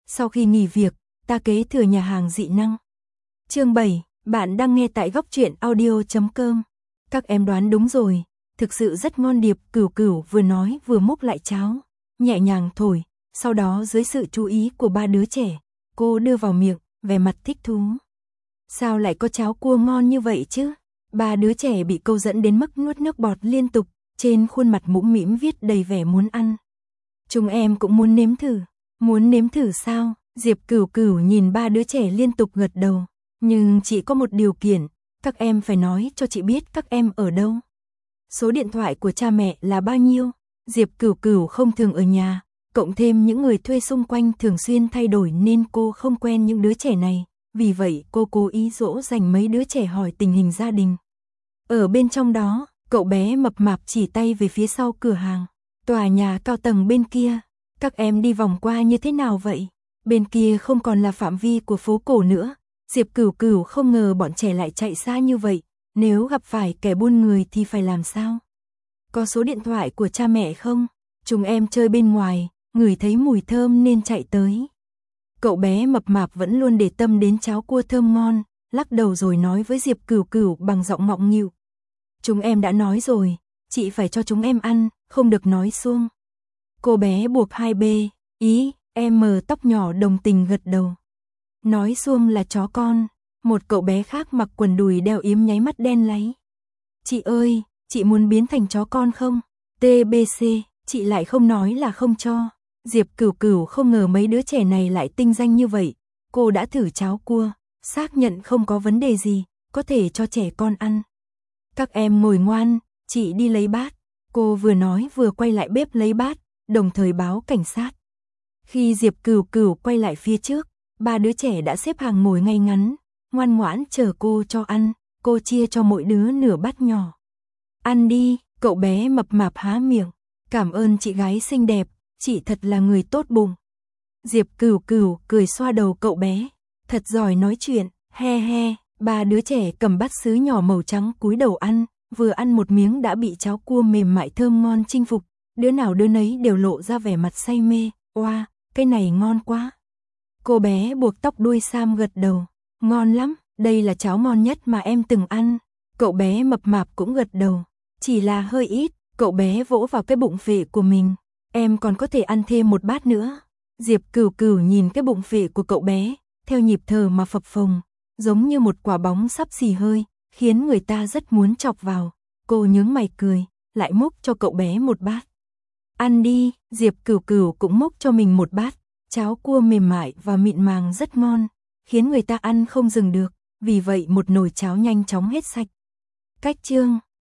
Sau khi nghỉ việc, ta kế thừa nhà hàng dị năng. Chương 7, bạn đang nghe tại góc truyện audio.com. Các em đoán đúng rồi, thực sự rất ngon. Điệp Cửu Cửu vừa nói vừa múc lại cháo, nhẹ nhàng thổi, sau đó dưới sự chú ý của ba đứa trẻ, cô đưa vào miệng, vẻ mặt thích thú. Sao lại có cháo cua ngon như vậy chứ? Ba đứa trẻ bị câu dẫn đến mức nuốt nước bọt liên tục, trên khuôn mặt mũm mĩm viết đầy vẻ muốn ăn. Chúng em cũng muốn nếm thử. Muốn nếm thử sao? Diệp Cửu Cửu nhìn ba đứa trẻ liên tục gật đầu. Nhưng chỉ có một điều kiện, các em phải nói cho chị biết các em ở đâu. Số điện thoại của cha mẹ là bao nhiêu? Diệp Cửu Cửu không thường ở nhà, cộng thêm những người thuê xung quanh thường xuyên thay đổi nên cô không quen những đứa trẻ này. Vì vậy cô cố ý dỗ dành mấy đứa trẻ hỏi tình hình gia đình. Ở bên trong đó, cậu bé mập mạp chỉ tay về phía sau cửa hàng. Tòa nhà cao tầng bên kia. Các em đi vòng qua như thế nào vậy? Bên kia không còn là phạm vi của phố cổ nữa. Diệp Cửu Cửu không ngờ bọn trẻ lại chạy xa như vậy. Nếu gặp phải kẻ buôn người thì phải làm sao? Có số điện thoại của cha mẹ không? Chúng em chơi bên ngoài, ngửi thấy mùi thơm nên chạy tới. Cậu bé mập mạp vẫn luôn để tâm đến cháo cua thơm ngon, lắc đầu rồi nói với Diệp Cửu Cửu bằng giọng mọng nghịu. Chúng em đã nói rồi, chị phải cho chúng em ăn, không được nói suông. Cô bé buộc 2B, ý, em mờ tóc nhỏ đồng tình gật đầu. Nói suông là chó con. Một cậu bé khác mặc quần đùi đeo yếm nháy mắt đen láy. Chị ơi, chị muốn biến thành chó con không? TBC, chị lại không nói là không cho. Diệp Cửu Cửu không ngờ mấy đứa trẻ này lại tinh danh như vậy. Cô đã thử cháo cua, xác nhận không có vấn đề gì, có thể cho trẻ con ăn. Các em ngồi ngoan, chị đi lấy bát. Cô vừa nói vừa quay lại bếp lấy bát, đồng thời báo cảnh sát. Khi Diệp Cửu Cửu quay lại phía trước, ba đứa trẻ đã xếp hàng ngồi ngay ngắn, ngoan ngoãn chờ cô cho ăn. Cô chia cho mỗi đứa nửa bát nhỏ. Ăn đi, cậu bé mập mạp há miệng. Cảm ơn chị gái xinh đẹp, chị thật là người tốt bụng. Diệp Cửu Cửu cười xoa đầu cậu bé. Thật giỏi nói chuyện, he he. Ba đứa trẻ cầm bát sứ nhỏ màu trắng cúi đầu ăn, vừa ăn một miếng đã bị cháo cua mềm mại thơm ngon chinh phục. Đứa nào đứa nấy đều lộ ra vẻ mặt say mê. Oa, cái này ngon quá. Cô bé buộc tóc đuôi sam gật đầu. Ngon lắm, đây là cháo ngon nhất mà em từng ăn. Cậu bé mập mạp cũng gật đầu. Chỉ là hơi ít, cậu bé vỗ vào cái bụng phệ của mình. Em còn có thể ăn thêm một bát nữa. Diệp Cửu Cửu nhìn cái bụng phệ của cậu bé, theo nhịp thở mà phập phồng, giống như một quả bóng sắp xì hơi, khiến người ta rất muốn chọc vào. Cô nhướng mày cười, lại múc cho cậu bé một bát. Ăn đi, Diệp Cửu Cửu cũng múc cho mình một bát. Cháo cua mềm mại và mịn màng rất ngon, khiến người ta ăn không dừng được. Vì vậy một nồi cháo nhanh chóng hết sạch. Cách chương